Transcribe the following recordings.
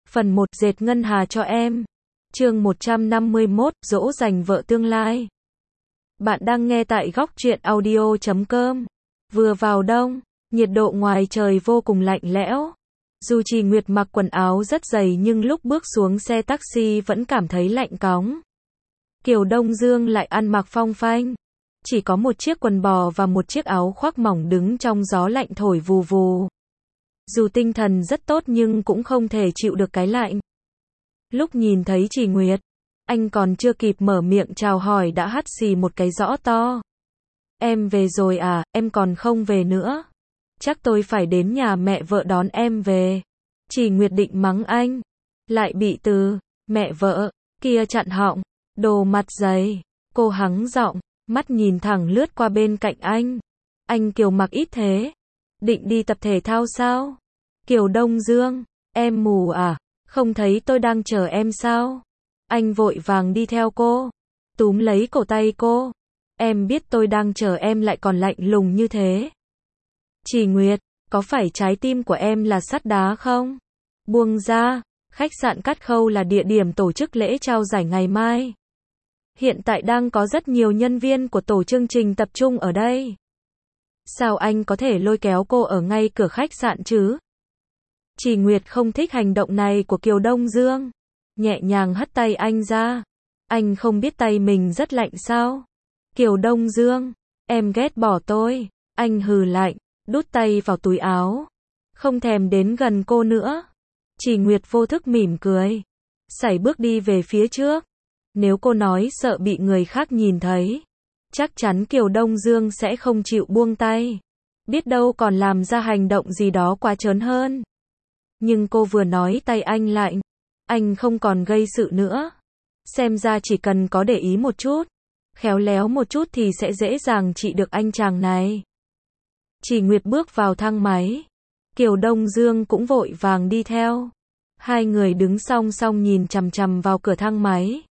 Phần 1 dệt ngân hà cho em. Chương 151 dỗ dành vợ tương lai. Bạn đang nghe tại góc truyện audio.com. Vừa vào đông, nhiệt độ ngoài trời vô cùng lạnh lẽo. Dù Trì Nguyệt mặc quần áo rất dày nhưng lúc bước xuống xe taxi vẫn cảm thấy lạnh cóng. Kiều Đông Dương lại ăn mặc phong phanh. Chỉ có một chiếc quần bò và một chiếc áo khoác mỏng đứng trong gió lạnh thổi vù vù. Dù tinh thần rất tốt nhưng cũng không thể chịu được cái lạnh. Lúc nhìn thấy Trì Nguyệt, anh còn chưa kịp mở miệng chào hỏi đã hắt xì một cái rõ to. Em về rồi à, em còn không về nữa. Chắc tôi phải đến nhà mẹ vợ đón em về. Trì Nguyệt định mắng anh, lại bị từ mẹ vợ kia chặn họng. Đồ mặt dày. Cô hắng giọng, mắt nhìn thẳng lướt qua bên cạnh anh. Anh Kiều mặc ít thế. Định đi tập thể thao sao? Kiều Đông Dương, em mù à? Không thấy tôi đang chờ em sao? Anh vội vàng đi theo cô, túm lấy cổ tay cô. Em biết tôi đang chờ em lại còn lạnh lùng như thế. Trì Nguyệt, có phải trái tim của em là sắt đá không? Buông ra, khách sạn Cát Khâu là địa điểm tổ chức lễ trao giải ngày mai. Hiện tại đang có rất nhiều nhân viên của tổ chương trình tập trung ở đây. Sao anh có thể lôi kéo cô ở ngay cửa khách sạn chứ? Trì Nguyệt không thích hành động này của Kiều Đông Dương. Nhẹ nhàng hất tay anh ra. Anh không biết tay mình rất lạnh sao? Kiều Đông Dương, em ghét bỏ tôi. Anh hừ lạnh, đút tay vào túi áo. Không thèm đến gần cô nữa. Trì Nguyệt vô thức mỉm cười. Sải bước đi về phía trước. Nếu cô nói sợ bị người khác nhìn thấy, chắc chắn Kiều Đông Dương sẽ không chịu buông tay. Biết đâu còn làm ra hành động gì đó quá trớn hơn. Nhưng cô vừa nói tay anh lạnh, anh không còn gây sự nữa. Xem ra chỉ cần có để ý một chút, khéo léo một chút thì sẽ dễ dàng trị được anh chàng này. Trì Nguyệt bước vào thang máy. Kiều Đông Dương cũng vội vàng đi theo. Hai người đứng song song nhìn chằm chằm vào cửa thang máy.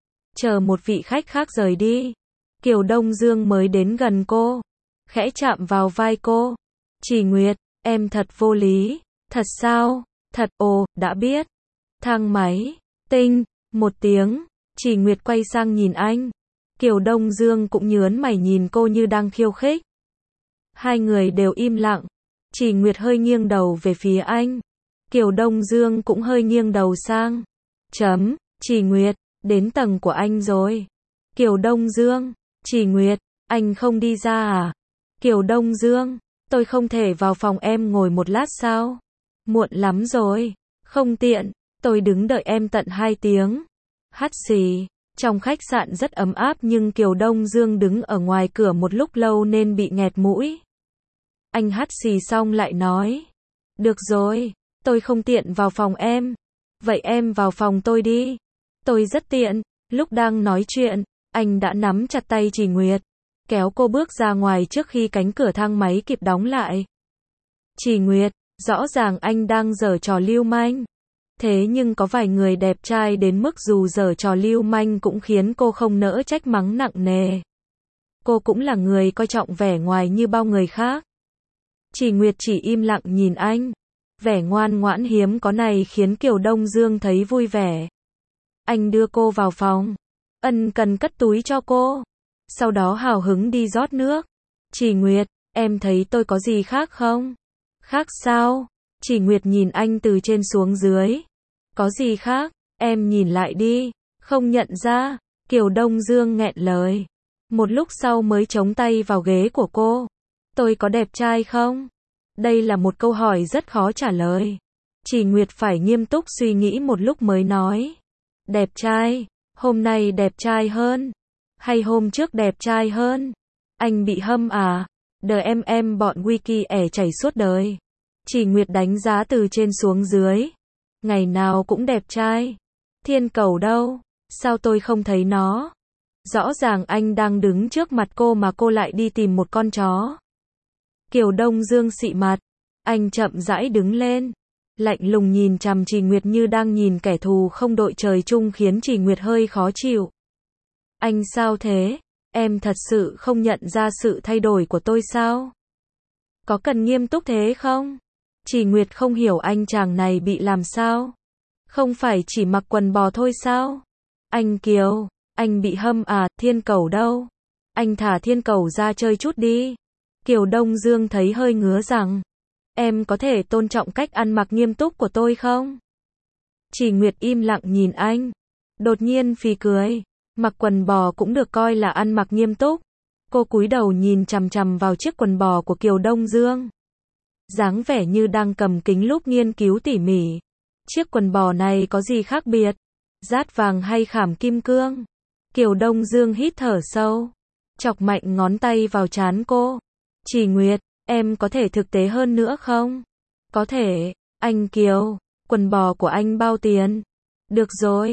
Chờ một vị khách khác rời đi, Kiều Đông Dương mới đến gần cô, khẽ chạm vào vai cô. Trì Nguyệt, em thật vô lý. Thật sao? Thật, ồ, đã biết. Thang máy, tinh, một tiếng, Trì Nguyệt quay sang nhìn anh. Kiều Đông Dương cũng nhớn mày nhìn cô như đang khiêu khích. Hai người đều im lặng. Trì Nguyệt hơi nghiêng đầu về phía anh. Kiều Đông Dương cũng hơi nghiêng đầu sang. Trì Nguyệt, đến tầng của anh rồi. Kiều Đông Dương, Trì Nguyệt, anh không đi ra à? Kiều Đông Dương, tôi không thể vào phòng em ngồi một lát sao? Muộn lắm rồi. Không tiện, tôi đứng đợi em tận 2 tiếng. Hắt xì. Trong khách sạn rất ấm áp nhưng Kiều Đông Dương đứng ở ngoài cửa một lúc lâu nên bị nghẹt mũi. Anh hắt xì xong lại nói. Được rồi, tôi không tiện vào phòng em. Vậy em vào phòng tôi đi. Tôi rất tiện. Lúc đang nói chuyện, anh đã nắm chặt tay Trì Nguyệt, kéo cô bước ra ngoài trước khi cánh cửa thang máy kịp đóng lại. Trì Nguyệt, rõ ràng anh đang giở trò lưu manh. Thế nhưng có vài người đẹp trai đến mức dù giở trò lưu manh cũng khiến cô không nỡ trách mắng nặng nề. Cô cũng là người coi trọng vẻ ngoài như bao người khác. Trì Nguyệt chỉ im lặng nhìn anh. Vẻ ngoan ngoãn hiếm có này khiến Kiều Đông Dương thấy vui vẻ. Anh đưa cô vào phòng, ân cần cất túi cho cô. Sau đó hào hứng đi rót nước. Trì Nguyệt, em thấy tôi có gì khác không? Khác sao? Trì Nguyệt nhìn anh từ trên xuống dưới. Có gì khác? Em nhìn lại đi. Không nhận ra. Kiều Đông Dương nghẹn lời. Một lúc sau mới chống tay vào ghế của cô. Tôi có đẹp trai không? Đây là một câu hỏi rất khó trả lời. Trì Nguyệt phải nghiêm túc suy nghĩ một lúc mới nói. Đẹp trai. Hôm nay đẹp trai hơn. Hay hôm trước đẹp trai hơn? Anh bị hâm à? Em bọn Wiki ẻ chảy suốt đời. Trì Nguyệt đánh giá từ trên xuống dưới. Ngày nào cũng đẹp trai. Thiên cầu đâu? Sao tôi không thấy nó? Rõ ràng anh đang đứng trước mặt cô mà cô lại đi tìm một con chó. Kiều Đông Dương xị mặt. Anh chậm rãi đứng lên. Lạnh lùng nhìn chằm Trì Nguyệt như đang nhìn kẻ thù không đội trời chung khiến Trì Nguyệt hơi khó chịu. Anh sao thế? Em thật sự không nhận ra sự thay đổi của tôi sao? Có cần nghiêm túc thế không? Trì Nguyệt không hiểu anh chàng này bị làm sao. Không phải chỉ mặc quần bò thôi sao? Anh Kiều, anh bị hâm à, Thiên Cầu đâu? Anh thả Thiên Cầu ra chơi chút đi. Kiều Đông Dương thấy hơi ngứa rằng, em có thể tôn trọng cách ăn mặc nghiêm túc của tôi không? Chỉ Nguyệt im lặng nhìn anh. Đột nhiên phì cười. Mặc quần bò cũng được coi là ăn mặc nghiêm túc. Cô cúi đầu nhìn chằm chằm vào chiếc quần bò của Kiều Đông Dương. Dáng vẻ như đang cầm kính lúp nghiên cứu tỉ mỉ. Chiếc quần bò này có gì khác biệt? Dát vàng hay khảm kim cương? Kiều Đông Dương hít thở sâu. Chọc mạnh ngón tay vào trán cô. Chỉ Nguyệt, em có thể thực tế hơn nữa không? Có thể. Anh Kiều, quần bò của anh bao tiền? Được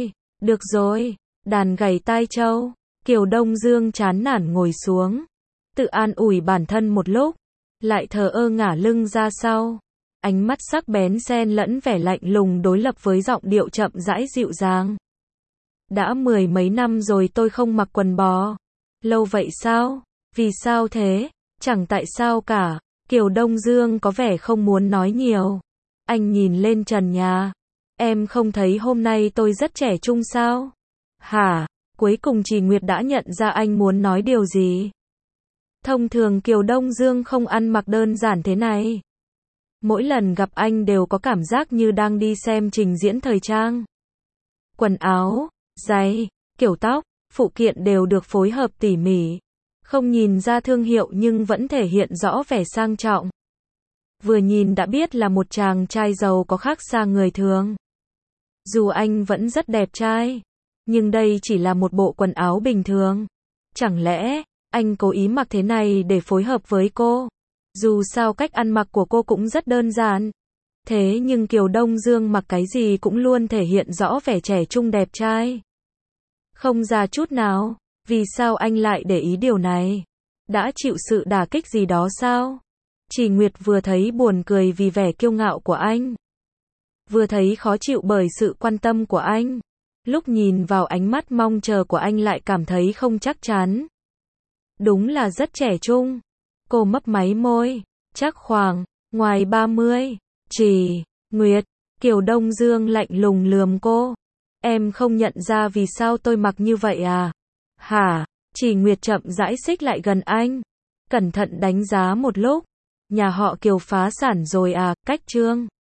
rồi. Đàn gảy tai trâu. Kiều Đông Dương chán nản ngồi xuống. Tự an ủi bản thân một lúc. Lại thờ ơ ngả lưng ra sau. Ánh mắt sắc bén xen lẫn vẻ lạnh lùng đối lập với giọng điệu chậm rãi dịu dàng. Đã 10 mấy năm rồi tôi không mặc quần bò. Lâu vậy sao? Vì sao thế? Chẳng tại sao cả. Kiều Đông Dương có vẻ không muốn nói nhiều. Anh nhìn lên trần nhà. Em không thấy hôm nay tôi rất trẻ trung sao? Hả? Cuối cùng Chỉ Nguyệt đã nhận ra anh muốn nói điều gì. Thông thường Kiều Đông Dương không ăn mặc đơn giản thế này. Mỗi lần gặp anh đều có cảm giác như đang đi xem trình diễn thời trang. Quần áo, giày, kiểu tóc, phụ kiện đều được phối hợp tỉ mỉ. Không nhìn ra thương hiệu nhưng vẫn thể hiện rõ vẻ sang trọng. Vừa nhìn đã biết là một chàng trai giàu có khác xa người thường. Dù anh vẫn rất đẹp trai, nhưng đây chỉ là một bộ quần áo bình thường. Chẳng lẽ anh cố ý mặc thế này để phối hợp với cô? Dù sao cách ăn mặc của cô cũng rất đơn giản. Thế nhưng Kiều Đông Dương mặc cái gì cũng luôn thể hiện rõ vẻ trẻ trung đẹp trai. Không già chút nào. Vì sao anh lại để ý điều này? Đã chịu sự đả kích gì đó sao? Chỉ Nguyệt vừa thấy buồn cười vì vẻ kiêu ngạo của anh. Vừa thấy khó chịu bởi sự quan tâm của anh. Lúc nhìn vào ánh mắt mong chờ của anh lại cảm thấy không chắc chắn. Đúng là rất trẻ trung. Cô mấp máy môi. Chắc khoảng ngoài 30. Chỉ Nguyệt. Kiều Đông Dương lạnh lùng lườm cô. Em không nhận ra vì sao tôi mặc như vậy à? Hả? Chỉ Nguyệt chậm rãi xích lại gần anh. Cẩn thận đánh giá một lúc. Nhà họ Kiều phá sản rồi à? Cách Trương